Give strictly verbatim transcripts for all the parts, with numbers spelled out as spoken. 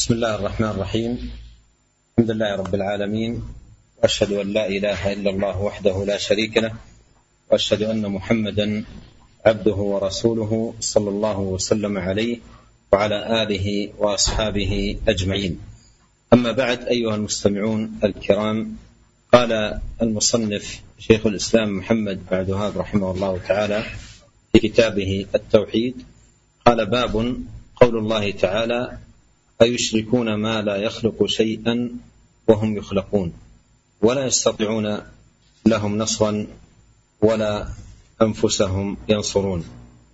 بسم الله الرحمن الرحيم. الحمد لله رب العالمين، وأشهد أن لا إله إلا الله وحده لا شريك له، وأشهد أن محمدا عبده ورسوله صلى الله وسلم عليه وعلى آله وأصحابه أجمعين. أما بعد، أيها المستمعون الكرام، قال المصنف شيخ الإسلام محمد بن عبد الوهاب رحمه الله تعالى في كتابه التوحيد، قال: باب قول الله تعالى: أيشركون ما لا يخلق شيئا وهم يخلقون ولا يستطيعون لهم نصرا ولا أنفسهم ينصرون.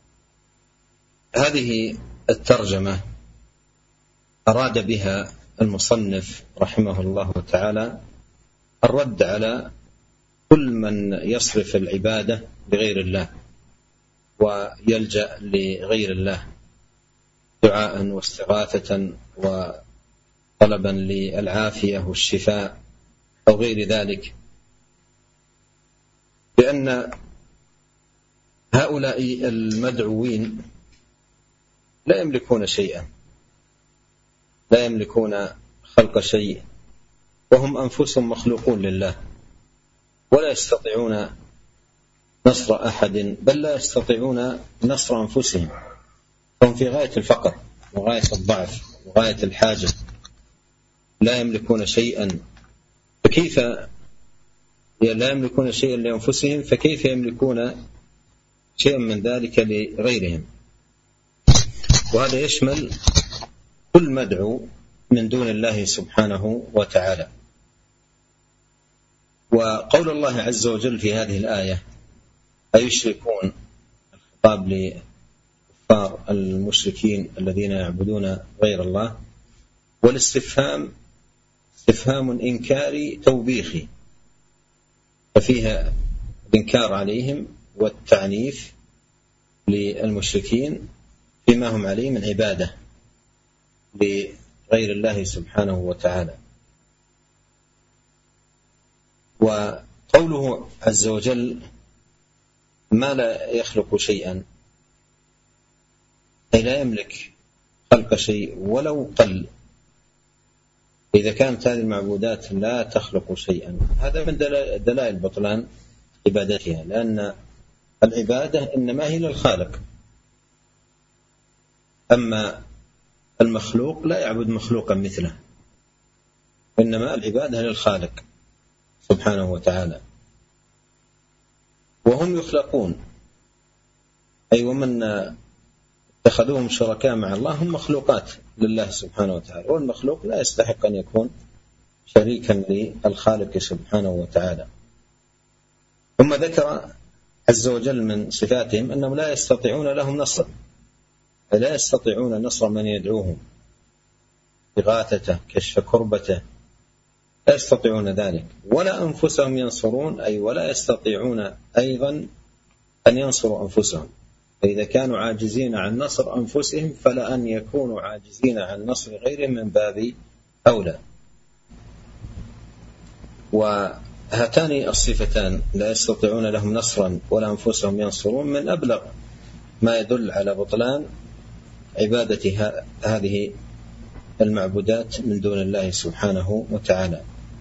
هذه الترجمة أراد بها المصنف رحمه الله تعالى الرد على كل من يصرف العبادة لغير الله ويلجأ لغير الله دعاء واستغاثة وطلبا للعافية والشفاء أو غير ذلك، لأن هؤلاء المدعوين لا يملكون شيئا، لا يملكون خلق شيء، وهم أنفسهم مخلوقون لله، ولا يستطيعون نصر أحد، بل لا يستطيعون نصر أنفسهم، هم في غاية الفقر وغاية الضعف وغاية الحاجة، لا يملكون شيئا، فكيف لا يملكون شيئا لأنفسهم فكيف يملكون شيئا من ذلك لغيرهم؟ وهذا يشمل كل مدعو من دون الله سبحانه وتعالى. وقول الله عز وجل في هذه الآية: أيشركون، الخطاب لكفار المشركين الذين يعبدون غير الله، والاستفهام استفهام إنكاري توبيخي، ففيها الإنكار عليهم والتعنيف للمشركين فيما هم عليه من عبادة لغير الله سبحانه وتعالى. وقوله عز وجل: ما لا يخلق شيئا، أي لا يملك خلق شيء ولو قل. إذا كانت هذه المعبودات لا تخلق شيئا، هذا من دلائل بطلان عبادتها، لأن العبادة إنما هي للخالق، أما المخلوق لا يعبد مخلوقا مثله، إنما العبادة للخالق سبحانه وتعالى. وهم يخلقون، أي ومن اتخذوهم شركاء مع الله هم مخلوقات لله سبحانه وتعالى، والمخلوق لا يستحق أن يكون شريكا للخالق سبحانه وتعالى. ثم ذكر عز وجل من صفاتهم أنهم لا يستطيعون لهم نصرا، لا يستطيعون نصر من يدعوهم، إغاثته، كشف كربته، لا يستطيعون ذلك، ولا أنفسهم ينصرون، أي ولا يستطيعون أيضا أن ينصروا أنفسهم. فإذا كانوا عاجزين عن نصر أنفسهم فلا أن يكونوا عاجزين عن نصر غيرهم من باب أولى. وهاتان الصفتان لا يستطيعون لهم نصرا ولا أنفسهم ينصرون من أبلغ ما يدل على بطلان عبادة هذه المعبودات من دون الله سبحانه وتعالى.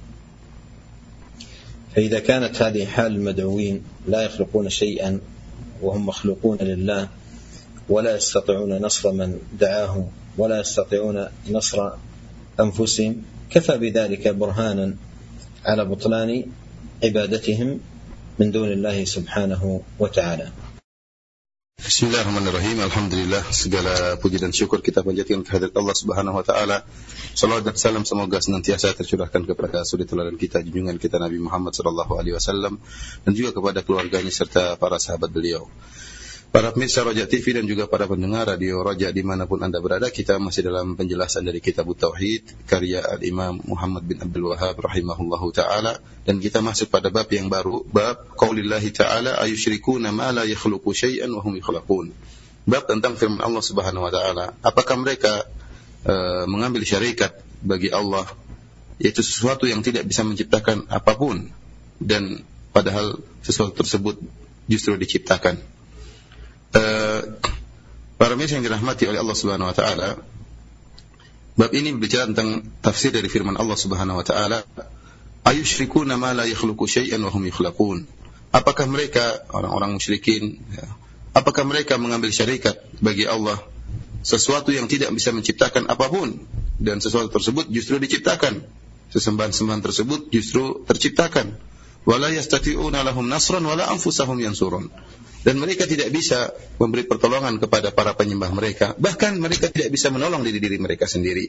فإذا كانت هذه حال المدعوين لا يخلقون شيئا وهم مخلوقون لله، ولا يستطيعون نصر من دعاهم، ولا يستطيعون نصر أنفسهم، كفى بذلك برهانا على بطلان عبادتهم من دون الله سبحانه وتعالى. Bismillahirrahmanirrahim. Alhamdulillah, segala puji dan syukur kita panjatkan kehadirat Allah Subhanahu wa taala. Salawat dan salam semoga senantiasa tercurahkan kepada suri teladan kita, junjungan kita Nabi Muhammad sallallahu alaihi wasallam, dan juga kepada keluarganya serta para sahabat beliau. Para pemirsa Raja T V dan juga para pendengar Radio Raja dimanapun Anda berada, kita masih dalam penjelasan dari Kitab Tauhid karya Al-Imam Muhammad bin Abdul Wahhab rahimahullahu ta'ala, dan kita masuk pada bab yang baru, bab qaulillahi ta'ala ayusyrikuna ma la yakhluqu syai'an wa hum yukhlaqun. Bab tentang firman Allah Subhanahu wa ta'ala, apakah mereka uh, mengambil syarikat bagi Allah, yaitu sesuatu yang tidak bisa menciptakan apapun, dan padahal sesuatu tersebut justru diciptakan. Uh, para pemirsa yang dirahmati oleh Allah Subhanahu wa taala, Bab ini berbicara tentang tafsir dari firman Allah Subhanahu wa taala, ayusyrikuna ma la yakhluqu syai'an wa hum yukhlaqun. Apakah mereka orang-orang musyrikin, ya, apakah mereka mengambil syarikat bagi Allah sesuatu yang tidak bisa menciptakan apapun, dan sesuatu tersebut justru diciptakan, sesembahan-sembahan tersebut justru terciptakan. Wala yastati'una lahum nasran wala anfusahum yansurun. Dan mereka tidak bisa memberi pertolongan kepada para penyembah mereka, bahkan mereka tidak bisa menolong diri diri mereka sendiri.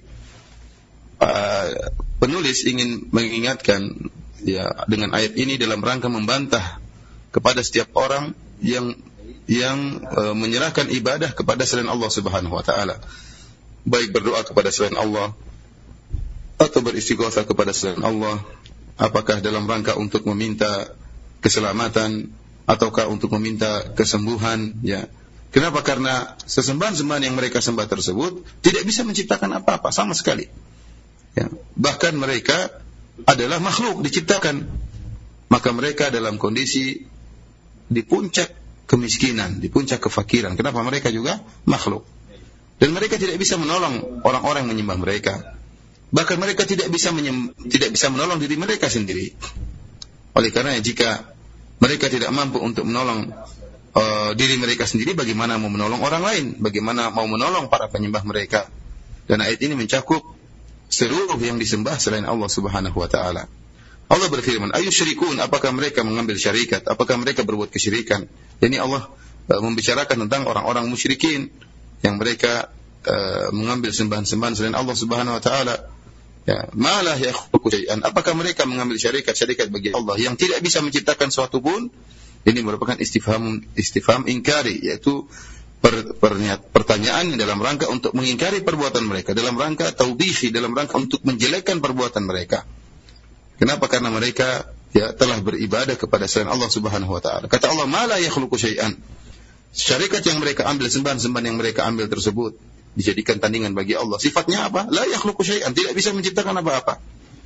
Uh, penulis ingin mengingatkan ya dengan ayat ini dalam rangka membantah kepada setiap orang yang yang uh, menyerahkan ibadah kepada selain Allah Subhanahu wa taala, baik berdoa kepada selain Allah atau beristighatsah kepada selain Allah, apakah dalam rangka untuk meminta keselamatan ataukah untuk meminta kesembuhan, ya. Kenapa? Karena sesembahan-sembahan yang mereka sembah tersebut tidak bisa menciptakan apa-apa sama sekali. Ya. Bahkan mereka adalah makhluk diciptakan. Maka mereka dalam kondisi di puncak kemiskinan, di puncak kefakiran. Kenapa? Mereka juga makhluk. Dan mereka tidak bisa menolong orang-orang yang menyembah mereka. Bahkan mereka tidak bisa menyem, tidak bisa menolong diri mereka sendiri. Oleh karena jika mereka tidak mampu untuk menolong uh, diri mereka sendiri, bagaimana mau menolong orang lain? Bagaimana mau menolong para penyembah mereka? Dan ayat ini mencakup seluruh yang disembah selain Allah Subhanahu wa taala. Allah berfirman, ayusyrikun, apakah mereka mengambil syarikat? Apakah mereka berbuat kesyirikan? Ini Allah uh, membicarakan tentang orang-orang musyrikin yang mereka uh, mengambil sembahan-sembahan selain Allah Subhanahu wa taala. Ya, malah yakhluqu syai'an. Apakah mereka mengambil syarikat-syarikat bagi Allah yang tidak bisa menciptakan suatu pun? Ini merupakan istifham istifham ingkari, yaitu per, perniat, pertanyaan dalam rangka untuk mengingkari perbuatan mereka, dalam rangka taudhihi, dalam rangka untuk menjelekkan perbuatan mereka. Kenapa? Karena mereka ya telah beribadah kepada selain Allah Subhanahu wa taala. Kata Allah, malah yakhluqu syai'an. Syarikat yang mereka ambil, sembahan-sembahan yang mereka ambil tersebut dijadikan tandingan bagi Allah. Sifatnya apa? La yakhluqu syai'an, tidak bisa menciptakan apa-apa.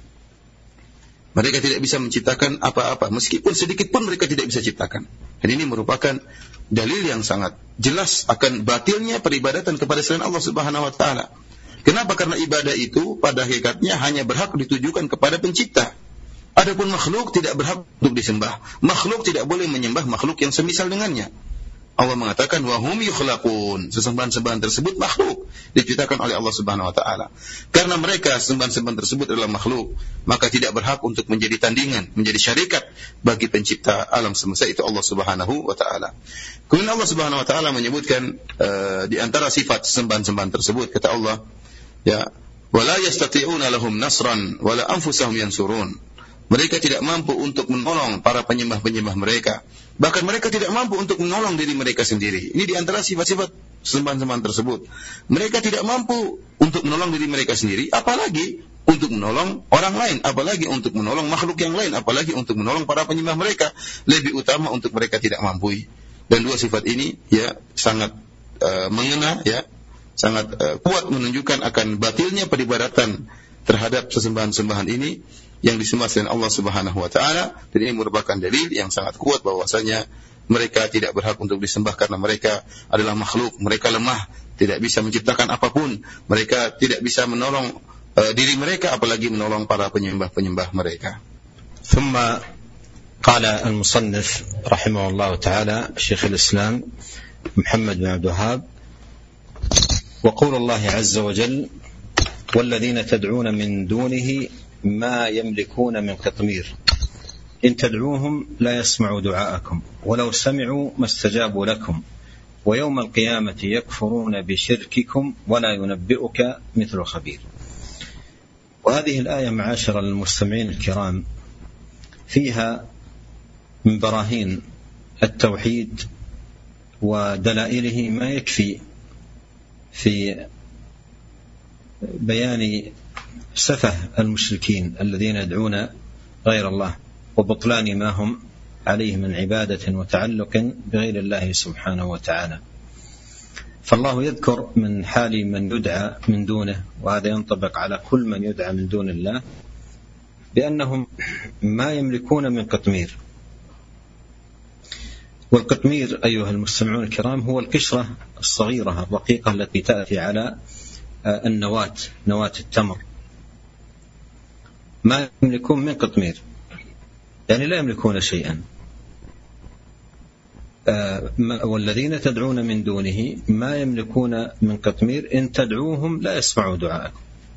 Mereka tidak bisa menciptakan apa-apa, meskipun sedikit pun mereka tidak bisa ciptakan. Dan ini merupakan dalil yang sangat jelas akan batilnya peribadatan kepada selain Allah Subhanahu wa taala. Kenapa? Karena ibadah itu pada hakikatnya hanya berhak ditujukan kepada pencipta. Adapun makhluk tidak berhak untuk disembah. Makhluk tidak boleh menyembah makhluk yang semisal dengannya. Allah mengatakan wa hum yukhlaqun, sesembahan-sembahan tersebut makhluk diciptakan oleh Allah Subhanahu wa taala. Karena mereka sembahan-sembahan tersebut adalah makhluk, maka tidak berhak untuk menjadi tandingan, menjadi syarikat bagi pencipta alam semesta itu Allah Subhanahu wa taala. Kemudian Allah Subhanahu wa taala menyebutkan uh, di antara sifat sembahan-sembahan tersebut, kata Allah, ya, wala yastati'una lahum nasran wala anfusahum yansurun. Mereka tidak mampu untuk menolong para penyembah-penyembah mereka. Bahkan mereka tidak mampu untuk menolong diri mereka sendiri. Ini di antara sifat-sifat sembahan-sembahan tersebut. Mereka tidak mampu untuk menolong diri mereka sendiri, apalagi untuk menolong orang lain, apalagi untuk menolong makhluk yang lain, apalagi untuk menolong para penyembah mereka. Lebih utama untuk mereka tidak mampu. Dan dua sifat ini ya sangat uh, mengena, ya sangat uh, kuat menunjukkan akan batilnya peribadatan terhadap sesembahan-sembahan ini yang disembah selain Allah Subhanahu wa taala. Dan ini merupakan dalil yang sangat kuat bahwasanya mereka tidak berhak untuk disembah karena mereka adalah makhluk, mereka lemah, tidak bisa menciptakan apapun, mereka tidak bisa menolong uh, diri mereka apalagi menolong para penyembah-penyembah mereka. ثم قال المصنف رحمه الله تعالى شيخ الإسلام محمد بن عبد الوهاب وقول الله عز وجل والذين تدعون من دونه ما يملكون من قطمير إن تدعوهم لا يسمعوا دعاءكم ولو سمعوا ما استجابوا لكم ويوم القيامة يكفرون بشرككم ولا ينبئك مثل خبير. وهذه الآية معاشر المستمعين الكرام فيها من براهين التوحيد ودلائله ما يكفي في بيان سفه المشركين الذين يدعون غير الله وبطلان ما هم عليه من عبادة وتعلق بغير الله سبحانه وتعالى. فالله يذكر من حال من يدعى من دونه، وهذا ينطبق على كل من يدعى من دون الله، بأنهم ما يملكون من قطمير. والقطمير أيها المستمعون الكرام هو القشرة الصغيرة الرقيقة التي تأتي على النواة نواة التمر ما يملكون من قطمير، يعني لا يملكون شيئا. والذين تدعون من دونه ما يملكون من قطمير، إن تدعوهم لا يسمعوا دعاءكم،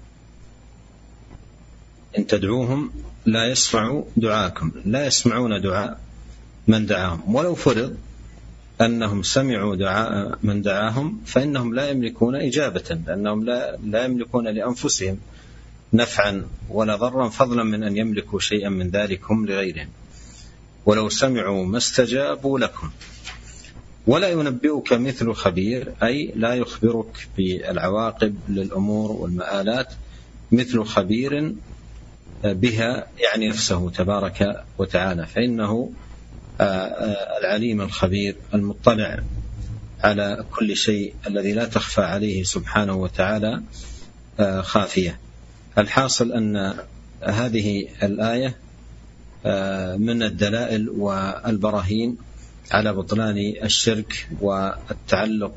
إن تدعوهم لا يسمعوا دعاءكم، لا يسمعون دعاء من دعاهم، ولو فرض أنهم سمعوا دعاء من دعاهم فإنهم لا يملكون إجابة، لأنهم لا, لا يملكون لأنفسهم نفعا ولا ضرا، فضلا من أن يملكوا شيئا من ذلك هم لغيرهم. ولو سمعوا ما استجابوا لكم. ولا ينبئك مثل خبير، أي لا يخبرك بالعواقب للأمور والمآلات مثل خبير بها، يعني نفسه تبارك وتعالى، فإنه العليم الخبير المطلع على كل شيء الذي لا تخفى عليه سبحانه وتعالى خافية. الحاصل أن هذه الآية من الدلائل والبراهين على بطلان الشرك والتعلق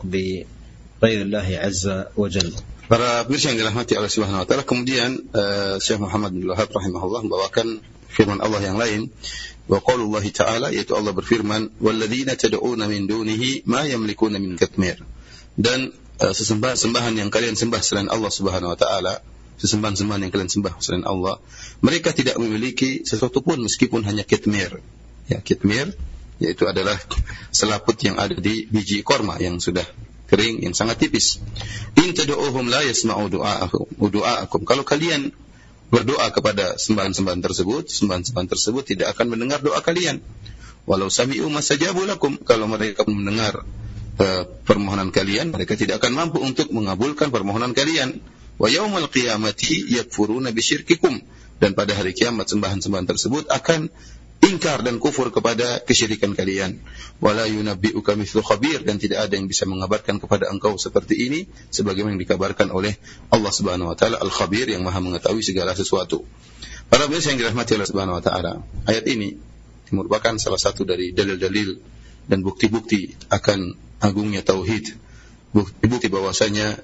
بغير الله عز وجل. Para pemirsa yang dirahmati Allah Subhanahu wa taala, kemudian uh, Syekh Muhammad bin Wahab rahimahullah membawakan firman Allah yang lain, wa qaulullah ta'ala, yaitu Allah berfirman, walladzina tad'una min dunihi ma yamlikuna min qitmir. Dan uh, sesembahan-sembahan yang kalian sembah selain Allah Subhanahu wa taala, sesembahan-sembahan yang kalian sembah selain Allah, mereka tidak memiliki sesuatu pun meskipun hanya kitmir. Ya, kitmir yaitu adalah selaput yang ada di biji korma yang sudah kering, yang sangat tipis. In tad'uhum la yasma'u du'aakum, du'aakum. Kalau kalian berdoa kepada sembahan-sembahan tersebut, sembahan-sembahan tersebut tidak akan mendengar doa kalian. Walau sami'u mastajabu lakum, kalau mereka mendengar uh, permohonan kalian, mereka tidak akan mampu untuk mengabulkan permohonan kalian. Wa yaumal qiyamati yakfuruna bisyirkikum, dan pada hari kiamat sembahan-sembahan tersebut akan ingkar dan kufur kepada kesyirikan kalian. Wala yunabbi'uka mithlu khabir, dan tidak ada yang bisa mengabarkan kepada engkau seperti ini sebagaimana yang dikabarkan oleh Allah Subhanahu wa taala Al-Khabir, yang Maha mengetahui segala sesuatu. Para pemirsa yang dirahmati Allah Subhanahu wa taala, ayat ini merupakan salah satu dari dalil-dalil dan bukti-bukti akan agungnya tauhid, bukti-bukti bahwasanya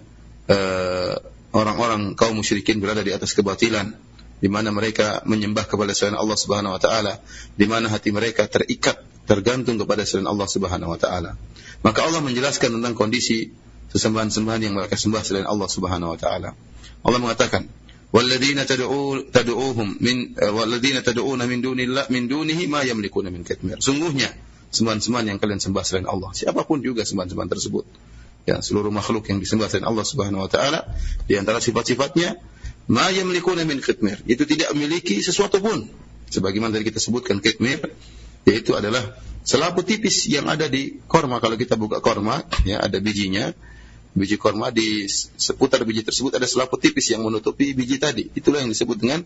uh, orang-orang kaum musyrikin berada di atas kebatilan, di mana mereka menyembah kepada selain Allah Subhanahu wa taala, di mana hati mereka terikat, tergantung kepada selain Allah Subhanahu wa taala. Maka Allah menjelaskan tentang kondisi sesembahan-sembahan yang mereka sembah selain Allah Subhanahu wa taala. Allah mengatakan, "Walladzina tad'u tad'uuhum min walladzina tad'una min dunillah min dunihi ma yamlikuna min qitmir." Sungguhnya sembahan-sembahan yang kalian sembah selain Allah, siapapun juga sembahan-sembahan tersebut, ya, seluruh makhluk yang disembah selain Allah Subhanahu wa taala, di antara sifat-sifatnya ma yamlikuna min qitmir, itu tidak memiliki sesuatu pun. Sebagaimana tadi kita sebutkan, qitmir yaitu adalah selaput tipis yang ada di korma. Kalau kita buka korma, ya, ada bijinya. Biji korma, di seputar biji tersebut ada selaput tipis yang menutupi biji tadi. Itulah yang disebut dengan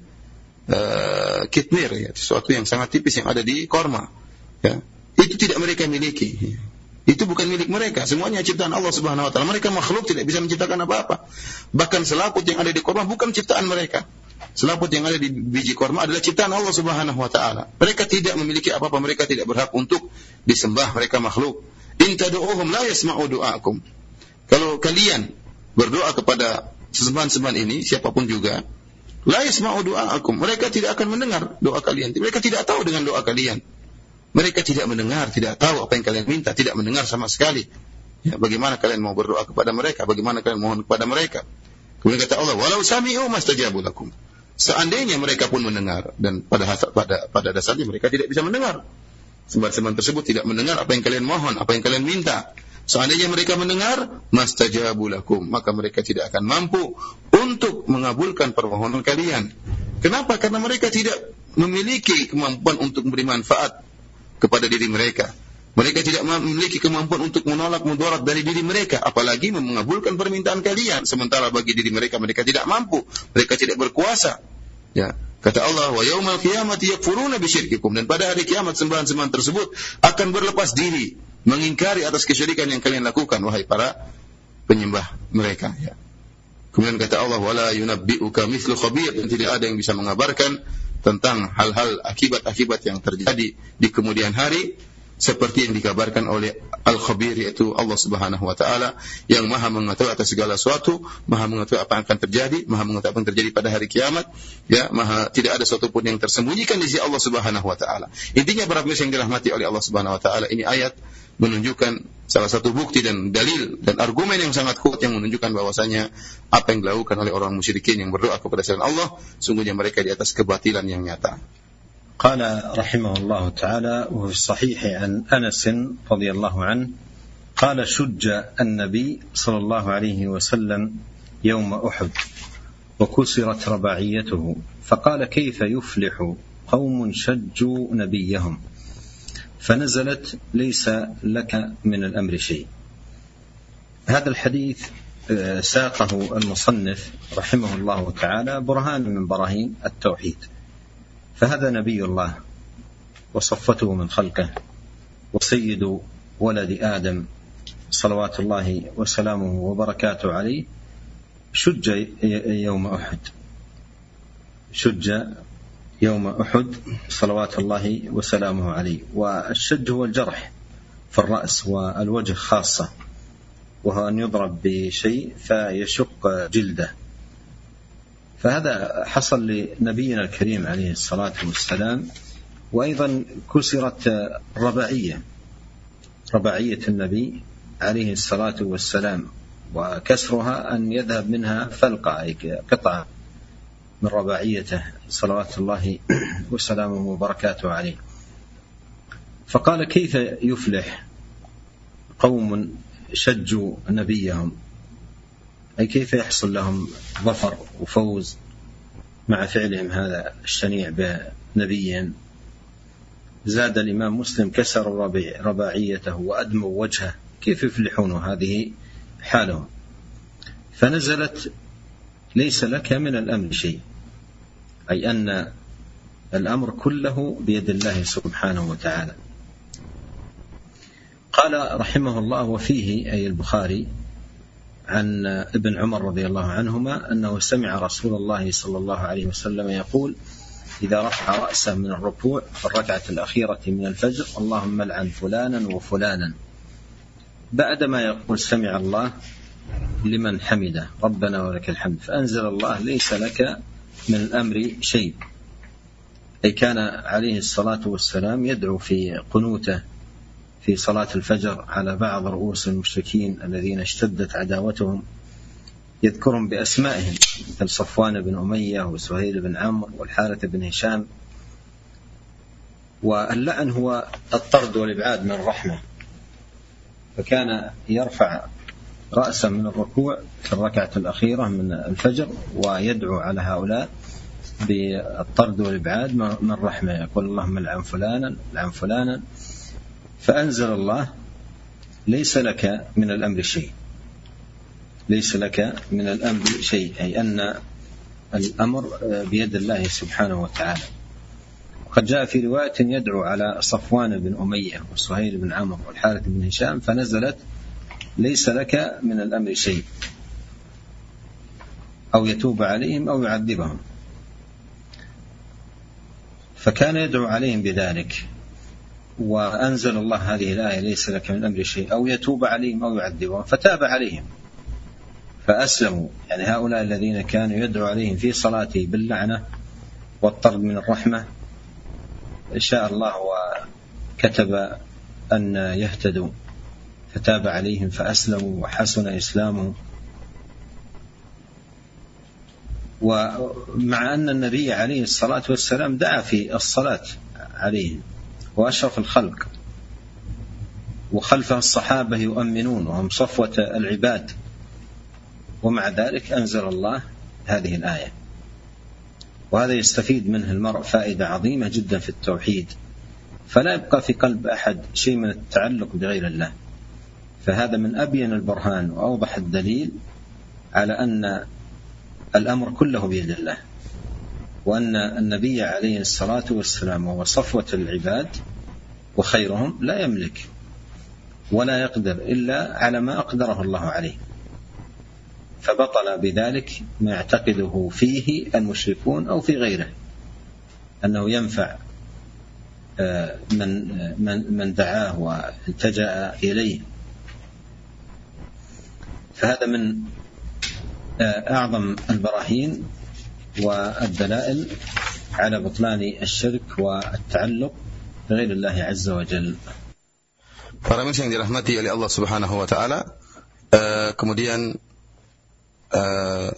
uh, qitmir, ya, sesuatu yang sangat tipis yang ada di korma, ya. Itu tidak mereka miliki. Itu bukan milik mereka, semuanya ciptaan Allah Subhanahu wa taala. Mereka makhluk, tidak bisa menciptakan apa-apa. Bahkan selaput yang ada di korma bukan ciptaan mereka. Selaput yang ada di biji korma adalah ciptaan Allah Subhanahu wa taala. Mereka tidak memiliki apa-apa, mereka tidak berhak untuk disembah, mereka makhluk. In tad'uuhum la yasma'u du'aakum. Kalau kalian berdoa kepada sesembahan-sembahan ini, siapapun juga, la yasma'u du'aakum, mereka tidak akan mendengar doa kalian. Mereka tidak tahu dengan doa kalian. Mereka tidak mendengar, tidak tahu apa yang kalian minta, tidak mendengar sama sekali. Ya, bagaimana kalian mau berdoa kepada mereka? Bagaimana kalian mohon kepada mereka? Kemudian kata Allah, walau sami'u mastajabu lakum. Seandainya mereka pun mendengar, dan pada pada pada dasarnya mereka tidak bisa mendengar. Sembahan-sembahan tersebut tidak mendengar apa yang kalian mohon, apa yang kalian minta. Seandainya mereka mendengar, mastajabu lakum, maka mereka tidak akan mampu untuk mengabulkan permohonan kalian. Kenapa? Karena mereka tidak memiliki kemampuan untuk memberi manfaat kepada diri mereka. Mereka tidak memiliki kemampuan untuk menolak mudarat dari diri mereka, apalagi mengabulkan permintaan kalian. Sementara bagi diri mereka, mereka tidak mampu, mereka tidak berkuasa. Ya, kata Allah, wa yaumal qiyamati yakfuruna bisyirkikum, dan pada hari kiamat sembahan-sembahan tersebut akan berlepas diri, mengingkari atas kesyirikan yang kalian lakukan, wahai para penyembah mereka. Ya. Kemudian kata Allah, wala yunabbi'uka mithlu khabir, dan tidak ada yang bisa mengabarkan tentang hal-hal akibat-akibat yang terjadi di kemudian hari seperti yang dikabarkan oleh Al-Khabir, yaitu Allah Subhanahu wa taala yang Maha mengetahui atas segala sesuatu, Maha mengetahui apa yang akan terjadi, Maha mengetahui apa yang terjadi pada hari kiamat, ya, Maha tidak ada sesuatu pun yang tersembunyikan di sisi Allah Subhanahu wa taala. Intinya para pemirsa yang dirahmati oleh Allah Subhanahu wa taala, ini ayat menunjukkan salah satu bukti dan dalil dan argumen yang sangat kuat yang menunjukkan bahwasanya apa yang dilakukan oleh orang musyrikin yang berdoa kepada selain Allah, sungguhnya mereka di atas kebatilan yang nyata. قال رحمه الله تعالى وفي الصحيح عن أنس رضي الله عنه قال شج النبي صلى الله عليه وسلم يوم أحد وكسرت رباعيته فقال كيف يفلح قوم شجوا نبيهم فنزلت ليس لك من الأمر شيء. هذا الحديث ساقه المصنف رحمه الله تعالى برهان من براهين التوحيد، فهذا نبي الله وصفته من خلقه وسيد ولد آدم صلوات الله وسلامه وبركاته عليه، شج يوم أحد شج يوم أحد صلوات الله وسلامه عليه. والشج هو الجرح في الرأس والوجه خاصة، وهو أن يضرب بشيء فيشق جلده، فهذا حصل لنبينا الكريم عليه الصلاة والسلام. وأيضا كسرت رباعية رباعية النبي عليه الصلاة والسلام، وكسرها أن يذهب منها فلقة أي قطعة من رباعيته صلوات الله وسلامه وبركاته عليه. فقال كيف يفلح قوم شجوا نبيهم، أي كيف يحصل لهم ظفر وفوز مع فعلهم هذا الشنيع بنبيهم. زاد الإمام مسلم كسر رباعيته وأدموا وجهه، كيف يفلحون هذه حالهم. فنزلت ليس لك من الأمر شيء، أي أن الأمر كله بيد الله سبحانه وتعالى. قال رحمه الله وفيه أي البخاري عن ابن عمر رضي الله عنهما أنه سمع رسول الله صلى الله عليه وسلم يقول إذا رفع رأسه من الركوع في الركعة الأخيرة من الفجر اللهم لعن فلانا وفلانا، بعدما يقول سمع الله لمن حمده ربنا ولك الحمد، فأنزل الله ليس لك من الأمر شيء. أي كان عليه الصلاة والسلام يدعو في قنوته في صلاة الفجر على بعض رؤوس المشركين الذين اشتدت عداوتهم، يذكرهم بأسمائهم مثل صفوان بن أمية وسهيل بن عمرو والحارث بن هشام. واللعن هو الطرد والإبعاد من الرحمة، فكان يرفع رأسا من الركوع في الركعة الأخيرة من الفجر ويدعو على هؤلاء بالطرد والإبعاد من الرحمة، يقول اللهم لعن فلانا لعن فلانا. فأنزل الله ليس لك من الأمر شيء، ليس لك من الأمر شيء، أي أن الأمر بيد الله سبحانه وتعالى. وقد جاء في رواية يدعو على صفوان بن أمية وسهيل بن عمرو والحارث بن هشام فنزلت ليس لك من الأمر شيء، أو يتوب عليهم أو يعذبهم. فكان يدعو عليهم بذلك، وأنزل الله هذه الآية ليس لك من الأمر شيء أو يتوب عليهم أو يعذبهم، فتاب عليهم فأسلموا. يعني هؤلاء الذين كانوا يدعو عليهم في صلاته باللعنة والطرد من الرحمة شاء الله وكتب أن يهتدوا، فتاب عليهم فأسلموا وحسن إسلامهم. ومع أن النبي عليه الصلاة والسلام دعا في الصلاة عليهم وأشرف الخلق، وخلفه الصحابة يؤمنون وهم صفوة العباد، ومع ذلك أنزل الله هذه الآية. وهذا يستفيد منه المرء فائدة عظيمة جدا في التوحيد، فلا يبقى في قلب أحد شيء من التعلق بغير الله. فهذا من أبين البرهان وأوضح الدليل على أن الأمر كله بيد الله، وأن النبي عليه الصلاة والسلام وهو صفوة العباد وخيرهم لا يملك ولا يقدر إلا على ما أقدره الله عليه. فبطل بذلك ما يعتقده فيه المشركون أو في غيره، أنه ينفع من من من دعاه والتجأ إليه. فهذا من أعظم البراهين والدلائل على بطلان الشرك والتعلق بغير الله عز وجل. Para muslim yang dirahmati oleh Allah Subhanahu wa taala, uh, kemudian uh,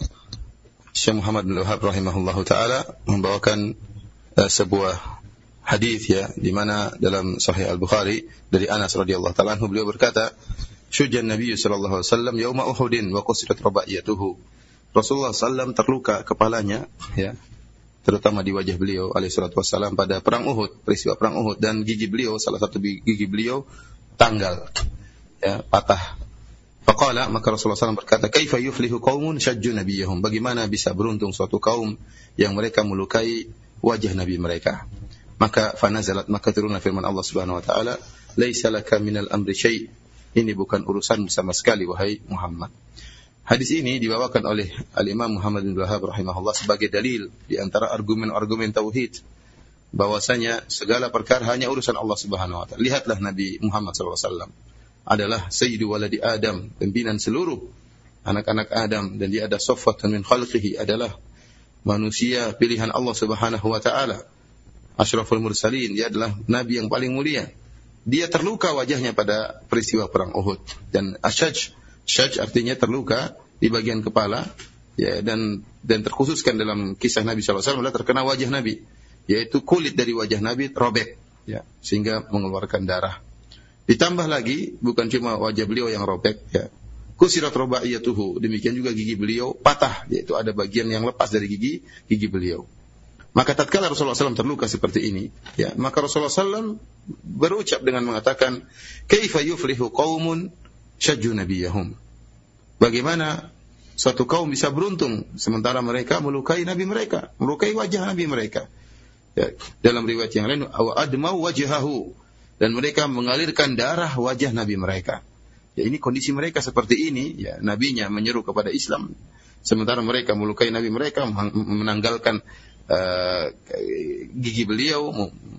Syekh Muhammad bin Wahab rahimahullahu taala membawakan uh, sebuah hadis ya, di mana dalam Sahih Al-Bukhari dari Anas radhiyallahu taala anhu, beliau berkata, "Syujjan Nabi sallallahu alaihi wasallam yauma Uhudin wa qusirat rabaiyatuhu." Rasulullah sallallahu alaihi wasallam terluka kepalanya ya, terutama di wajah beliau alaihi salatu wasallam pada perang Uhud, peristiwa perang Uhud, dan gigi beliau, salah satu gigi beliau tanggal ya, patah. Faqala, maka Rasulullah sallallahu alaihi wasallam berkata, "Kaifa yuflihu qaumun syajju nabiyahum?" Bagaimana bisa beruntung suatu kaum yang mereka melukai wajah nabi mereka? Maka fanazalat, maka turunlah firman Allah Subhanahu wa taala, "Laisa laka minal amri syai'." Ini bukan urusan sama sekali wahai Muhammad. Hadis ini dibawakan oleh Al-Imam Muhammad bin Wahab rahimahullah sebagai dalil di antara argumen-argumen tauhid bahwasanya segala perkara hanya urusan Allah Subhanahu wa taala. Lihatlah Nabi Muhammad sallallahu alaihi wasallam adalah sayyidu waladi Adam, pimpinan seluruh anak-anak Adam, dan dia ada safwatun min khalqihi, adalah manusia pilihan Allah Subhanahu wa taala. Asyraful mursalin, dia adalah nabi yang paling mulia. Dia terluka wajahnya pada peristiwa perang Uhud, dan asyaj, syaj artinya terluka di bagian kepala ya, dan dan terkhususkan dalam kisah Nabi sallallahu alaihi wasallam adalah terkena wajah Nabi, yaitu kulit dari wajah Nabi robek ya, sehingga mengeluarkan darah. Ditambah lagi bukan cuma wajah beliau yang robek ya, kusirat rubaiyatuhu, demikian juga gigi beliau patah, yaitu ada bagian yang lepas dari gigi gigi beliau. Maka tatkala Rasulullah sallallahu alaihi wasallam terluka seperti ini ya, maka Rasulullah sallallahu alaihi wasallam berucap dengan mengatakan, "Kaifa yuflihu qaumun syajju nabiyahum?" Bagaimana suatu kaum bisa beruntung sementara mereka melukai nabi mereka, melukai wajah nabi mereka. Ya, dalam riwayat yang lain, wa admau wajhahu, dan mereka mengalirkan darah wajah nabi mereka. Ya, ini kondisi mereka seperti ini ya, nabinya menyeru kepada Islam sementara mereka melukai nabi mereka, menanggalkan uh, gigi beliau,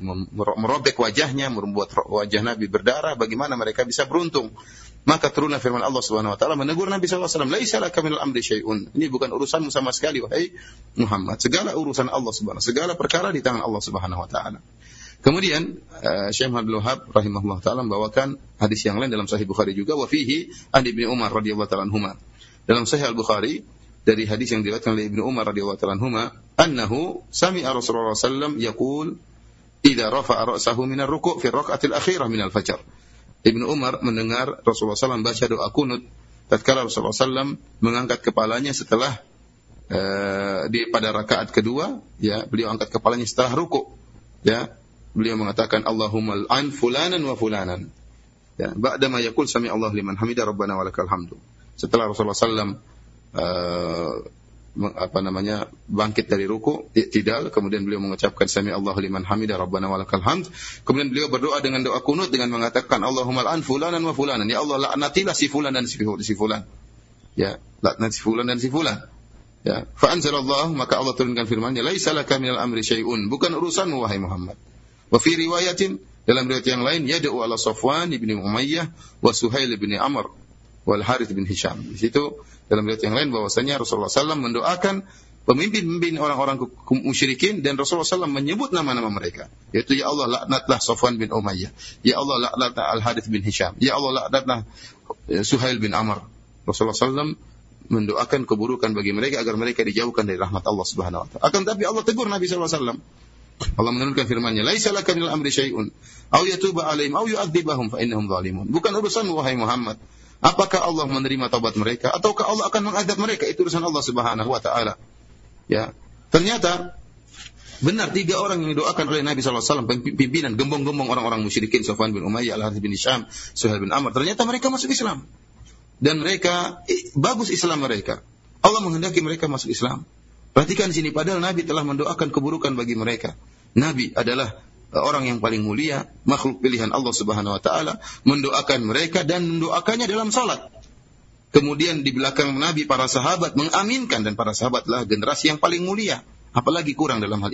merobek wajahnya, membuat wajah nabi berdarah. Bagaimana mereka bisa beruntung? Maka turunlah firman Allah Subhanahu wa taala menegur Nabi sallallahu alaihi wasallam, "Laisa laka minal amri syai'un." Ini bukan urusanmu sama sekali wahai Muhammad. Segala urusan Allah Subhanahu, segala perkara di tangan Allah Subhanahu wa taala. Kemudian uh, Syekh Abdul Wahab rahimahullah taala membawakan hadis yang lain dalam Sahih Bukhari juga, wa fihi an Ibnu Umar radhiyallahu taala anhuma. Dalam Sahih Al-Bukhari dari hadis yang diriwayatkan oleh Ibnu Umar radhiyallahu taala anhuma, annahu sami'a Rasulullah sallallahu alaihi wasallam yaqul idza rafa'a ra'sahu min ar-ruku' fi ar-rak'atil akhirah min al-fajr. Ibnu Umar mendengar Rasulullah sallallahu alaihi wasallam baca doa kunut tatkala Rasulullah sallallahu alaihi wasallam mengangkat kepalanya setelah uh, di pada rakaat kedua ya, beliau angkat kepalanya setelah ruku ya, beliau mengatakan Allahumma al'an fulanan wa fulanan ya, ba'da ma yaqul sami Allah liman hamida rabbana walakal hamdu. Setelah Rasulullah sallallahu alaihi wasallam uh, apa namanya bangkit dari ruku, i'tidal, kemudian beliau mengucapkan sami Allahu liman hamida rabbana walakal hamd, kemudian beliau berdoa dengan doa kunut dengan mengatakan Allahumma al'an fulanan wa fulanan, ya Allah laknatilah si fulan dan si fulan ya, laknat si fulan dan si fulan ya. Fa anzalallahu, maka Allah turunkan firman-Nya, laisa laka minal amri syai'un, bukan urusanmu wahai Muhammad. Wa fi riwayatin, dalam riwayat yang lain, yad'u ala Safwan ibn Umayyah wa Suhail ibn Amr wal Harith bin Hisham. Di situ dalam riwayat yang lain bahwasanya Rasulullah sallallahu alaihi wasallam mendoakan pemimpin-pemimpin orang-orang musyrikin, dan Rasulullah sallallahu alaihi wasallam menyebut nama-nama mereka, yaitu ya Allah laknatlah Safwan bin Umayyah, ya Allah laknatlah Al Harith bin Hisham, ya Allah laknatlah Suhail bin Amr. Rasulullah sallallahu alaihi wasallam mendoakan keburukan bagi mereka agar mereka dijauhkan dari rahmat Allah Subhanahu wa taala. Akan tapi Allah tegur Nabi sallallahu alaihi wasallam. Allah menurunkan firman-Nya, laisa laka minal amri syai'un aw yatuba alaihim aw yu'adzibahum fa innahum zalimun. Bukan urusanmu wahai Muhammad, apakah Allah menerima taubat mereka ataukah Allah akan mengadab mereka, itu urusan Allah Subhanahu wa taala. Ya. Ternyata benar tiga orang yang didoakan oleh Nabi sallallahu alaihi wasallam, pimpinan gembong-gembong orang-orang musyrikin, Safwan bin Umayyah, Al Harith bin Hisham, Suhail bin Amr, ternyata mereka masuk Islam. Dan mereka bagus Islam mereka. Allah menghendaki mereka masuk Islam. Perhatikan sini, padahal Nabi telah mendoakan keburukan bagi mereka. Nabi adalah orang yang paling mulia, makhluk pilihan Allah Subhanahu wa taala, mendoakan mereka dan mendoakannya dalam salat. Kemudian di belakang Nabi para sahabat mengaminkan, dan para sahabatlah generasi yang paling mulia. Apalagi kurang dalam hal ini.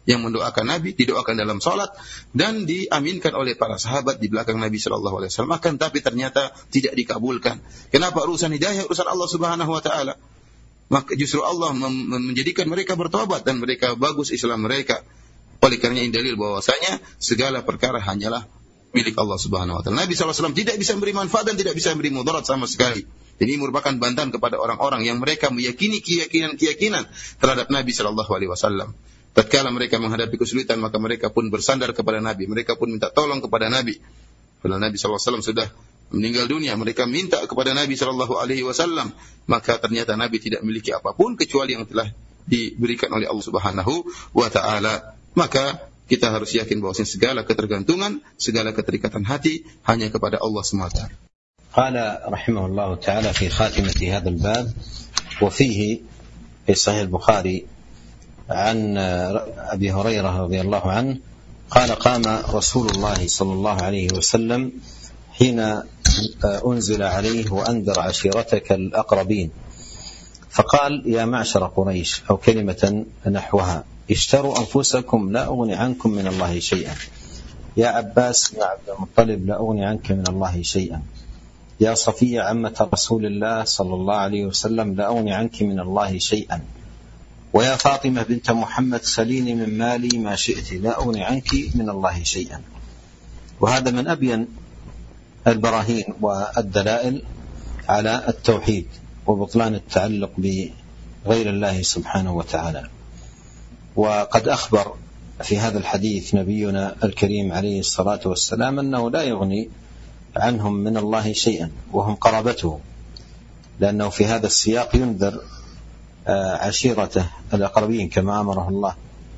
yang mendoakan Nabi, didoakan dalam salat dan diaminkan oleh para sahabat di belakang Nabi sallallahu alaihi wasallam, akan tapi ternyata tidak dikabulkan. Kenapa? Urusan hidayah urusan Allah Subhanahu wa taala. Maka justru Allah mem- menjadikan mereka bertobat dan mereka bagus Islam mereka. Oleh karenanya ini dalil bahwasanya segala perkara hanyalah milik Allah Subhanahu wa taala. Nabi sallallahu alaihi wasallam tidak bisa memberi manfaat dan tidak bisa memberi mudarat sama sekali. Ini merupakan bantahan kepada orang-orang yang mereka meyakini keyakinan-keyakinan terhadap Nabi sallallahu alaihi wasallam. Tatkala mereka menghadapi kesulitan, maka mereka pun bersandar kepada Nabi, mereka pun minta tolong kepada Nabi. Bila Nabi sallallahu alaihi wasallam sudah meninggal dunia, mereka minta kepada Nabi sallallahu alaihi wasallam, maka ternyata Nabi tidak memiliki apapun kecuali yang telah diberikan oleh Allah Subhanahu wa taala. Maka kita harus yakin bahwa segala ketergantungan, segala keterikatan hati hanya kepada Allah semata. قال رحمه الله تعالى في خاتمة هذا الباب وفيه في صحيح البخاري عن أبي هريرة رضي الله عنه قال قام رسول الله صلى الله عليه وسلم حين أنزل عليه وأنذر عشيرتك الأقربين فقال يا معشر قريش أو كلمة نحوها اشتروا أنفسكم لا أغني عنكم من الله شيئا يا عباس بن عبد المطلب لا أغني عنك من الله شيئا يا صفية عمة رسول الله صلى الله عليه وسلم لا أغني عنك من الله شيئا ويا فاطمة بنت محمد سليني من مالي ما شئت لا أغني عنك من الله شيئا. وهذا من أبين البراهين والدلائل على التوحيد وبطلان التعلق بغير الله سبحانه وتعالى. وقد أخبر في هذا الحديث نبينا الكريم عليه الصلاة والسلام أنه لا يغني عنهم من الله شيئا وهم قرابته، لأنه في هذا السياق ينذر عشيرته الأقربين كما أمره الله،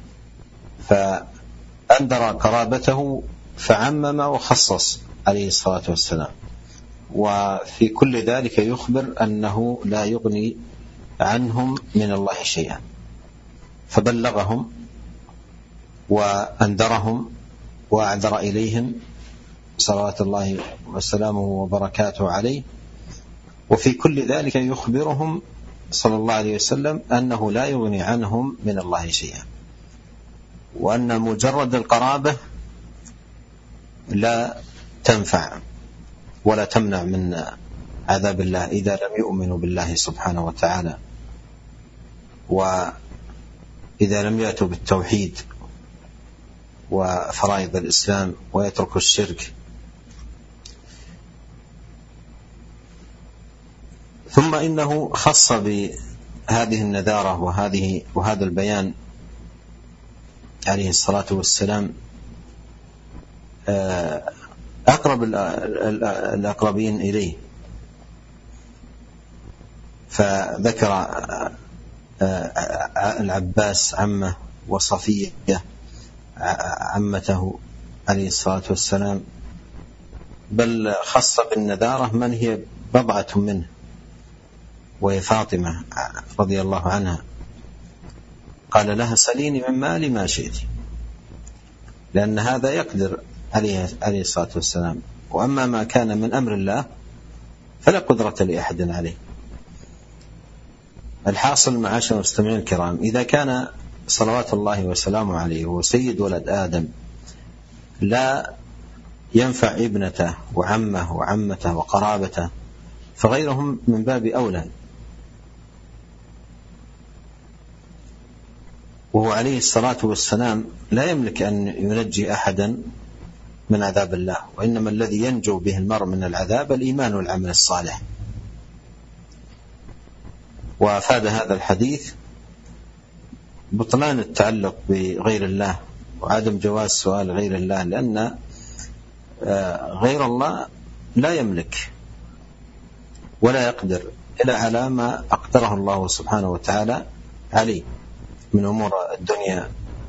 فأنذر قرابته فعمم وخصص عليه الصلاة والسلام. وفي كل ذلك يخبر أنه لا يغني عنهم من الله شيئا، فبلغهم وأنذرهم وأعذر إليهم صلوات الله وسلامه وبركاته عليه. وفي كل ذلك يخبرهم صلى الله عليه وسلم أنه لا يغني عنهم من الله شيئا، وأن مجرد القرابة لا تنفع ولا تمنع من عذاب الله إذا لم يؤمنوا بالله سبحانه وتعالى، وإذا لم يأتوا بالتوحيد وفرائض الإسلام ويتركوا الشرك. ثم إنه خص بهذه النذارة وهذه وهذا البيان عليه الصلاة والسلام أقرب الأقربين إليه، فذكر العباس عمه وصفية عمته عليه الصلاة والسلام، بل خص بالنذارة من هي بضعة منه وهي فاطمة رضي الله عنها، قال لها سليني من مالي ما شئت، لأن هذا يقدر عليه عليه الصلاة والسلام، وأما ما كان من أمر الله فلا قدرة لأحد عليه. الحاصل معاشر المستمعين الكرام، إذا كان صلوات الله وسلامه عليه هو سيد ولد آدم لا ينفع ابنته وعمه وعمته وقرابته، فغيرهم من باب أولى. وهو عليه الصلاة والسلام لا يملك أن ينجي أحدا من عذاب الله، وإنما الذي ينجو به المرء من العذاب الإيمان والعمل الصالح. وأفاد هذا الحديث بطلان التعلق بغير الله وعدم جواز سؤال غير الله، لأن غير الله لا يملك ولا يقدر إلا على ما أقدره الله سبحانه وتعالى عليه من أمور الدنيا.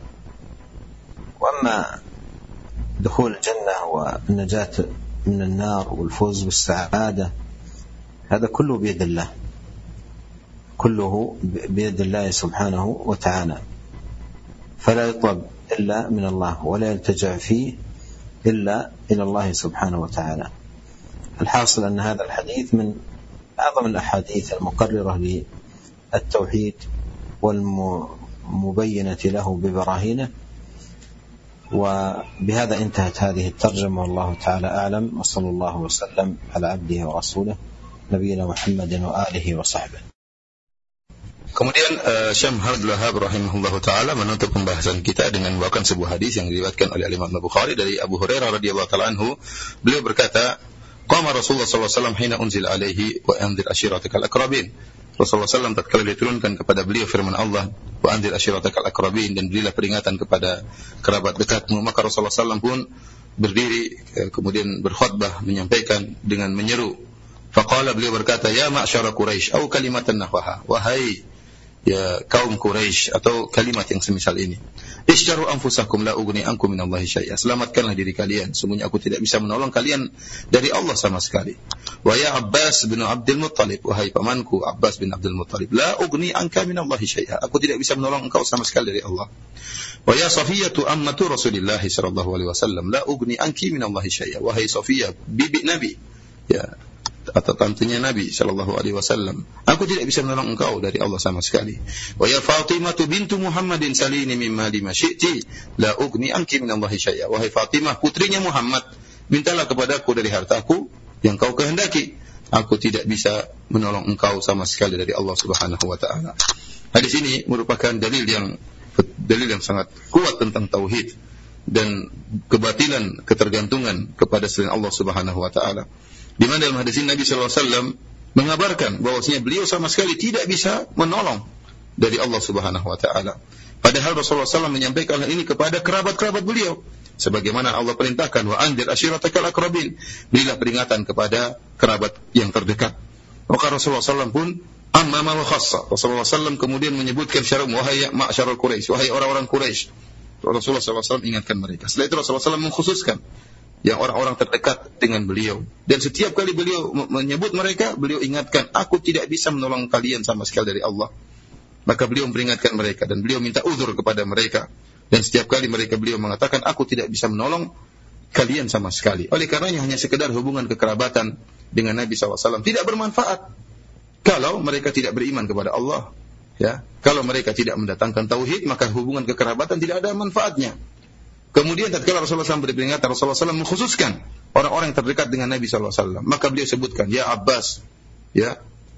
وأما دخول الجنة والنجاة من النار والفوز بالسعادة هذا كله بيد الله، كله بيد الله سبحانه وتعالى، فلا يطلب إلا من الله ولا يلتجأ فيه إلا إلى الله سبحانه وتعالى. الحاصل أن هذا الحديث من أعظم الأحاديث المقررة للتوحيد المبينة له ببراهينه. وبهذا انتهت هذه الترجمة، والله تعالى أعلم، وصلى الله وسلم على عبده ورسوله نبينا محمد وآله وصحبه. Kemudian uh, Syekh Abdul Wahhab rahimahullahu taala menutup pembahasan kita dengan membawakan sebuah hadis yang diriwayatkan oleh Imam Bukhari dari Abu Hurairah radhiyallahu taala anhu. Beliau berkata, "Qama Rasulullah sallallahu alaihi wasallam hina unzila alaihi wa anzir ashiratakal aqrabin." Rasulullah sallallahu alaihi wasallam tatkala diturunkan kepada beliau firman Allah, "Wa anzir ashiratakal aqrabin," dan berilah peringatan kepada kerabat dekatmu. Maka Rasulullah sallallahu alaihi wasallam pun berdiri kemudian berkhutbah menyampaikan dengan menyeru. Faqala, beliau berkata, "Ya ma'syara Quraisy, au kalimatan nahwaha." Wahai ya kaum Quraisy, atau kalimat yang semisal ini. Isyaru anfusakum la ugni ankum minallahi syai'a. Selamatkanlah diri kalian, sungguhnya aku tidak bisa menolong kalian dari Allah sama sekali. Wa ya Abbas bin Abdul Muttalib, wahai pamanku Abbas bin Abdul Muttalib, la ugni anka minallahi syai'a. Aku tidak bisa menolong engkau sama sekali dari Allah. Wa ya Safiyatu ammatu Rasulillah sallallahu alaihi wasallam, la ugni anki minallahi syai'a. Wahai Safiyah, bibi Nabi, ya, atau tantunya Nabi sallallahu alaihi wasallam, aku tidak bisa menolong engkau dari Allah sama sekali. Wa ya Fatimah bintu Muhammadin salini mimma lima syi'ti la ugni anki minallahi syai'a. Wahai Fatimah, putrinya Muhammad, mintalah kepadaku dari hartaku yang kau kehendaki, aku tidak bisa menolong engkau sama sekali dari Allah Subhanahu wa taala. Hadis ini merupakan dalil yang dalil yang sangat kuat tentang tauhid dan kebatilan ketergantungan kepada selain Allah Subhanahu wa taala. Di mana dalam hadis ini Nabi sallallahu alaihi wasallam mengabarkan bahwasanya beliau sama sekali tidak bisa menolong dari Allah Subhanahu wa taala. Padahal Rasulullah sallallahu alaihi wasallam menyampaikan hal ini kepada kerabat-kerabat beliau, sebagaimana Allah perintahkan, wa anzir ashiratakal aqrabin, berilah peringatan kepada kerabat yang terdekat. Maka Rasulullah sallallahu alaihi wasallam pun amma wa khassa. Rasulullah sallallahu alaihi wasallam kemudian menyebutkan secara umum, wahai ma'syarul Quraisy, wahai orang-orang Quraisy. Rasulullah sallallahu alaihi wasallam ingatkan mereka. Setelah itu Rasulullah sallallahu alaihi wasallam mengkhususkan yang orang-orang terdekat dengan beliau. Dan setiap kali beliau menyebut mereka, beliau ingatkan, aku tidak bisa menolong kalian sama sekali dari Allah. Maka beliau memperingatkan mereka dan beliau minta uzur kepada mereka. Dan setiap kali mereka beliau mengatakan, aku tidak bisa menolong kalian sama sekali. Oleh karenanya hanya sekedar hubungan kekerabatan dengan Nabi sallallahu alaihi wasallam tidak bermanfaat kalau mereka tidak beriman kepada Allah. Ya, kalau mereka tidak mendatangkan tauhid, maka hubungan kekerabatan tidak ada manfaatnya. Kemudian tatkala Rasulullah sallallahu alaihi wasallam beri peringatan, Rasulullah sallallahu alaihi wasallam mengkhususkan orang-orang yang terdekat dengan Nabi sallallahu alaihi wasallam. Maka beliau sebutkan, ya Abbas, ya,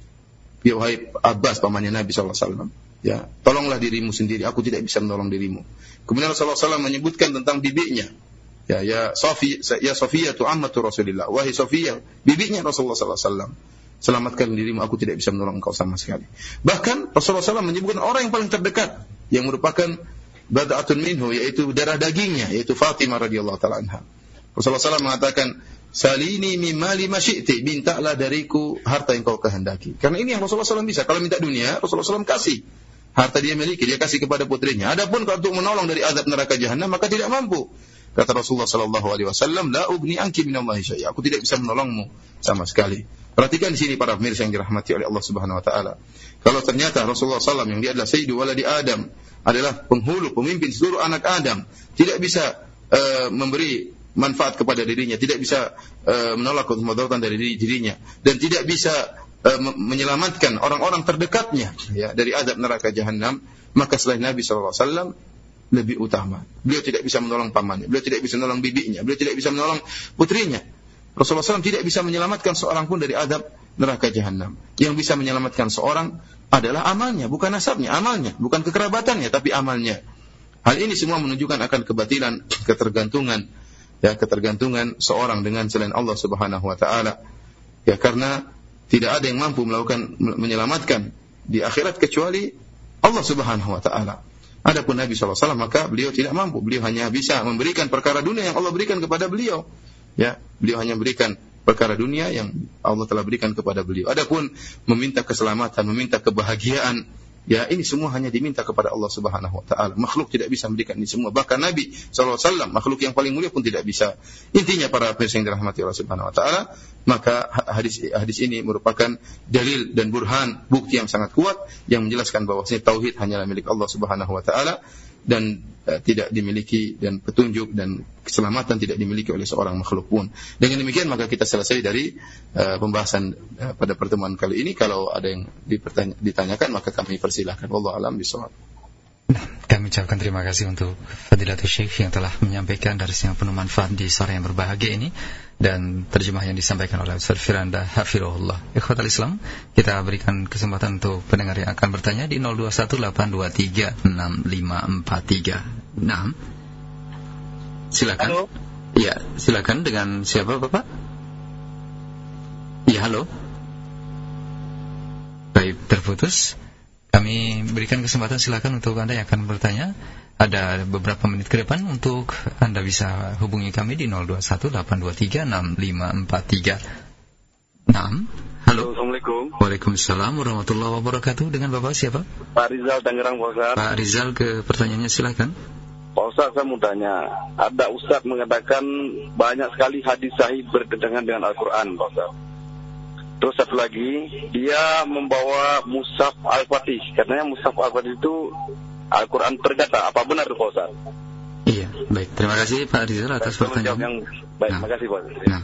ya wahai Abbas pamannya Nabi sallallahu alaihi wasallam, ya, tolonglah dirimu sendiri, aku tidak bisa menolong dirimu. Kemudian Rasulullah sallallahu alaihi wasallam menyebutkan tentang bibinya, ya, ya Safi, ya Safiyah tu ammatu Rasulillah, wahai Safiyah, bibinya Rasulullah sallallahu alaihi wasallam, selamatkan dirimu, aku tidak bisa menolong engkau sama sekali. Bahkan Rasulullah sallallahu alaihi wasallam menyebutkan orang yang paling terdekat, yang merupakan bad'atun minhu, yaitu darah dagingnya, yaitu Fatimah radhiyallahu taala anha. Rasulullah sallallahu alaihi wasallam mengatakan, salini mimma lima syi'ti, mintalah dariku harta yang kau kehendaki. Karena ini yang Rasulullah sallallahu alaihi wasallam bisa. Kalau minta dunia, Rasulullah sallallahu alaihi wasallam kasih. Harta dia miliki, dia kasih kepada putrinya. Adapun kalau untuk menolong dari azab neraka jahanam, maka tidak mampu. Kata Rasulullah sallallahu alaihi wasallam, la ugni anki minallahi syai'a. Aku tidak bisa menolongmu sama sekali. Perhatikan di sini para pemirsa yang dirahmati oleh Allah Subhanahu wa taala. Kalau ternyata Rasulullah sallallahu alaihi wasallam yang dia adalah sayyidu waladi Adam, adalah penghulu, pemimpin seluruh anak Adam, tidak bisa uh, memberi manfaat kepada dirinya, tidak bisa uh, menolak kemudaratan dari diri, dirinya, dan tidak bisa uh, menyelamatkan orang-orang terdekatnya, ya, dari azab neraka jahanam, maka selain Nabi sallallahu alaihi wasallam lebih utama. Beliau tidak bisa menolong pamannya, beliau tidak bisa menolong bibinya, beliau tidak bisa menolong putrinya. Rasulullah sallallahu alaihi wasallam tidak bisa menyelamatkan seorang pun dari azab neraka jahanam. Yang bisa menyelamatkan seorang adalah amalnya, bukan nasabnya, amalnya, bukan kekerabatannya, tapi amalnya. Hal ini semua menunjukkan akan kebatilan, ketergantungan, ya, ketergantungan seorang dengan selain Allah Subhanahu wa taala. Ya, karena tidak ada yang mampu melakukan menyelamatkan di akhirat kecuali Allah Subhanahu wa taala. Adapun Nabi sallallahu alaihi wasallam, maka beliau tidak mampu, beliau hanya bisa memberikan perkara dunia yang Allah berikan kepada beliau. Ya, beliau hanya berikan perkara dunia yang Allah telah berikan kepada beliau. Adapun meminta keselamatan, meminta kebahagiaan, ya, ini semua hanya diminta kepada Allah Subhanahu wa taala. Makhluk tidak bisa memberikan ini semua. Bahkan Nabi sallallahu alaihi wasallam, makhluk yang paling mulia pun tidak bisa. Intinya para pemirsa yang dirahmati Allah Subhanahu wa taala, maka hadis hadis ini merupakan dalil dan burhan, bukti yang sangat kuat yang menjelaskan bahwasanya tauhid hanyalah milik Allah Subhanahu wa taala dan uh, tidak dimiliki, dan petunjuk dan keselamatan tidak dimiliki oleh seorang makhluk pun. Dengan demikian maka kita selesai dari uh, pembahasan uh, pada pertemuan kali ini. Kalau ada yang ditanyakan maka kami persilahkan. Wallahu a'lam bishawab. Nah, kami ucapkan terima kasih untuk Fadilatul Syekh yang telah menyampaikan daris yang penuh manfaat di sore yang berbahagia ini, dan terjemah yang disampaikan oleh Ustaz Firanda Hafirullah. Ikhwatal Islam, kita berikan kesempatan untuk pendengar yang akan bertanya di nol dua satu delapan dua tiga enam lima empat tiga. Nah, silakan. Halo. Ya, silakan. Dengan siapa, Bapak? Ya, halo. Baik, terputus. Kami berikan kesempatan, silakan untuk Anda yang akan bertanya. Ada beberapa menit ke depan untuk Anda bisa hubungi kami di nol dua satu delapan dua tiga enam lima empat tiga. enam. Halo. Assalamualaikum. Waalaikumsalam warahmatullahi wabarakatuh. Dengan Bapak siapa? Pak Rizal Tangerang, Pak Ustaz. Pak Rizal, ke pertanyaannya silakan. Pak Ustaz, saya mau tanya. Ada Ustaz mengatakan banyak sekali hadis sahih bertentangan dengan Al-Quran, Pak Ustaz. Terus satu lagi, dia membawa Mushaf Al-Fatih. Katanya Mushaf Al-Fatih itu Al-Quran tergata. Apa benar itu, Pak Ustaz? Iya, baik. Terima kasih Pak Rizal atas pertanyaan yang baik. Nah. Terima kasih, Pak. Nah.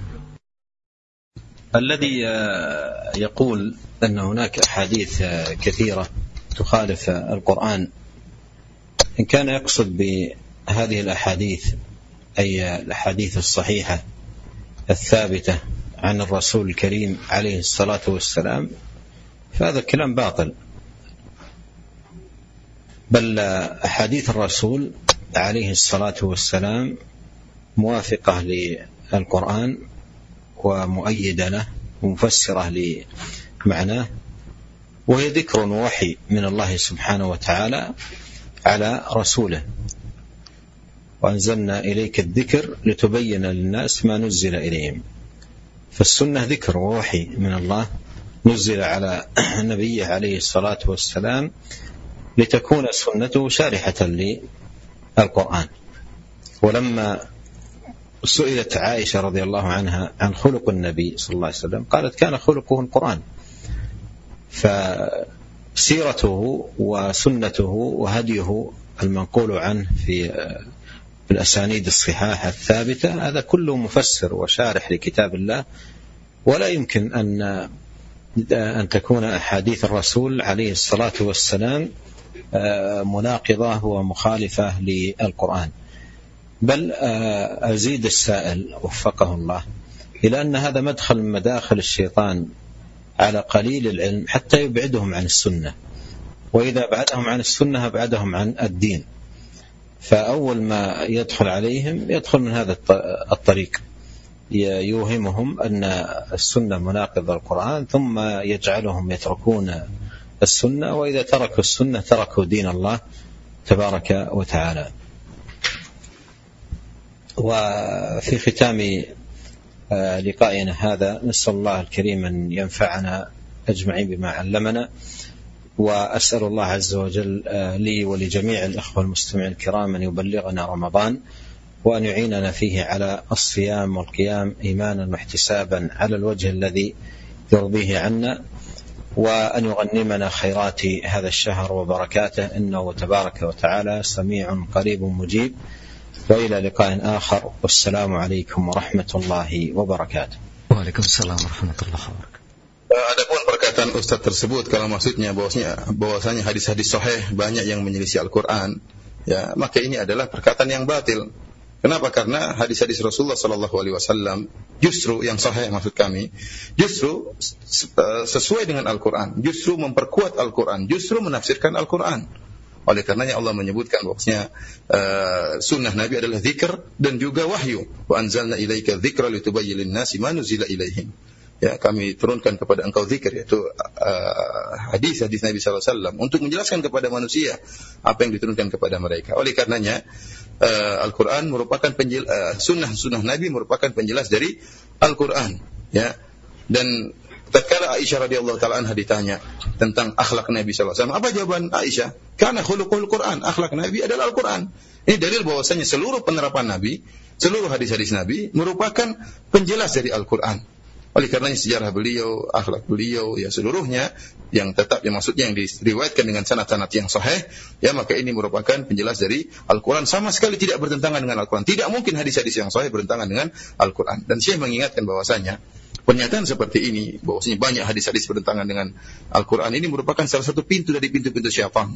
الذي يقول أن هناك أحاديث كثيرة تخالف القرآن، إن كان يقصد بهذه الأحاديث أي الأحاديث الصحيحة الثابتة عن الرسول الكريم عليه الصلاة والسلام، فهذا كلام باطل. بل أحاديث الرسول عليه الصلاة والسلام موافقة للقرآن ومؤيدة له ومفسرة لمعناه، وهي ذكر ووحي من الله سبحانه وتعالى على رسوله. وأنزلنا إليك الذكر لتبين للناس ما نزل إليهم. فالسنة ذكر ووحي من الله نزل على نبيه عليه الصلاة والسلام لتكون سنته شارحة للقرآن. ولما سئلت عائشة رضي الله عنها عن خلق النبي صلى الله عليه وسلم قالت كان خلقه القرآن. فسيرته وسنته وهديه المنقول عنه في الأسانيد الصحاحة الثابتة هذا كله مفسر وشارح لكتاب الله، ولا يمكن أن أن تكون أحاديث الرسول عليه الصلاة والسلام مناقضة ومخالفة للقرآن. بل أزيد السائل وفقه الله إلى أن هذا مدخل من مداخل الشيطان على قليل العلم حتى يبعدهم عن السنة، وإذا بعدهم عن السنة أبعدهم عن الدين. فأول ما يدخل عليهم يدخل من هذا الطريق، يوهمهم أن السنة مناقضة القرآن، ثم يجعلهم يتركون السنة، وإذا تركوا السنة تركوا دين الله تبارك وتعالى. وفي ختام لقائنا هذا نسأل الله الكريم أن ينفعنا أجمعين بما علمنا، وأسأل الله عز وجل لي ولجميع الأخوة المستمعين الكرام أن يبلغنا رمضان، وأن يعيننا فيه على الصيام والقيام إيمانا واحتسابا على الوجه الذي يرضيه عنا، وأن يغنمنا خيرات هذا الشهر وبركاته، إنه تبارك وتعالى سميع قريب مجيب. وإلى لقاء آخر، والسلام عليكم ورحمة الله وبركاته. Waalaikumsalam warahmatullahi wabarakatuh. Adapun perkataan Ustaz tersebut, kalau maksudnya bahwasanya bahwasanya hadis-hadis sahih banyak yang menyelisih Al-Quran, ya maka ini adalah perkataan yang batil. Kenapa? Karena hadis-hadis Rasulullah sallallahu alaihi wasallam justru yang sahih, maksud kami justru sesuai dengan Al-Quran, justru memperkuat Al-Quran, justru menafsirkan Al-Quran. Oleh karenanya Allah menyebutkan bahwasanya uh, sunnah Nabi adalah zikr dan juga wahyu. Wa anzalna ilaika dzikra litubayyana lin-nasi ma nuzila ilaihim. Ya, kami turunkan kepada engkau zikir, yaitu uh, hadis-hadis Nabi sallallahu alaihi wasallam untuk menjelaskan kepada manusia apa yang diturunkan kepada mereka. Oleh karenanya uh, Al-Quran merupakan penjel, uh, sunnah-sunnah Nabi merupakan penjelas dari Al-Quran. Ya, dan tatkala Aisyah radhiyallahu taala anha ditanya tentang akhlak Nabi sallallahu alaihi wasallam, apa jawaban Aisyah? Karena khuluqul Quran, akhlak Nabi adalah Al-Quran. Ini dalil bahwasanya seluruh penerapan Nabi, seluruh hadis-hadis Nabi merupakan penjelas dari Al-Quran. Oleh karenanya sejarah beliau, akhlak beliau, ya seluruhnya yang tetap, yang maksudnya yang diriwayatkan dengan sanad-sanad yang sahih, ya maka ini merupakan penjelas dari Al-Quran, sama sekali tidak bertentangan dengan Al-Quran. Tidak mungkin hadis-hadis yang sahih bertentangan dengan Al-Quran. Dan Syekh mengingatkan bahwasanya pernyataan seperti ini, bahwasanya banyak hadis-hadis bertentangan dengan Al-Quran, ini merupakan salah satu pintu dari pintu-pintu syaitan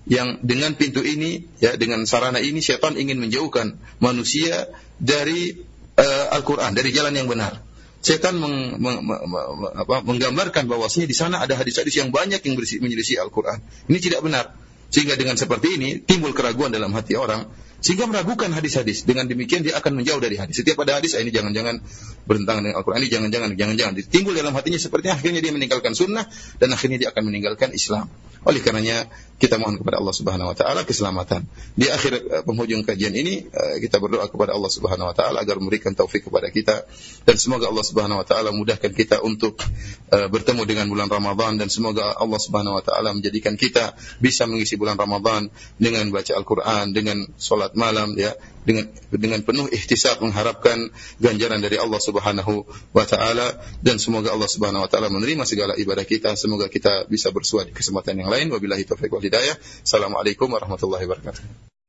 yang dengan pintu ini, ya, dengan sarana ini syaitan ingin menjauhkan manusia dari uh, Al-Quran, dari jalan yang benar. Syaitan meng, meng, meng, apa, menggambarkan bahwasanya di sana ada hadis-hadis yang banyak yang menyelisih Al-Quran. Ini tidak benar. Sehingga dengan seperti ini timbul keraguan dalam hati orang, sehingga meragukan hadis-hadis. Dengan demikian dia akan menjauh dari hadis. Setiap ada hadis, ah, ini jangan-jangan bertentangan dengan Al-Quran, ini jangan-jangan, jangan-jangan. Timbul dalam hatinya seperti akhirnya dia meninggalkan sunnah dan akhirnya dia akan meninggalkan Islam. Oleh karenanya kita mohon kepada Allah Subhanahu Wa Taala keselamatan. Di akhir uh, penghujung kajian ini uh, kita berdoa kepada Allah Subhanahu Wa Taala agar memberikan taufik kepada kita, dan semoga Allah Subhanahu Wa Taala mudahkan kita untuk uh, bertemu dengan bulan Ramadan, dan semoga Allah Subhanahu Wa Taala menjadikan kita bisa mengisi bulan Ramadan dengan baca Al-Quran, dengan salat malam, ya, dengan dengan penuh ihtisab mengharapkan ganjaran dari Allah Subhanahu Wa Taala, dan semoga Allah Subhanahu Wa Taala menerima segala ibadah kita. Semoga kita bisa bersua di kesempatan yang lain. Wabillahi taufiq wal hidayah. Assalamualaikum warahmatullahi wabarakatuh.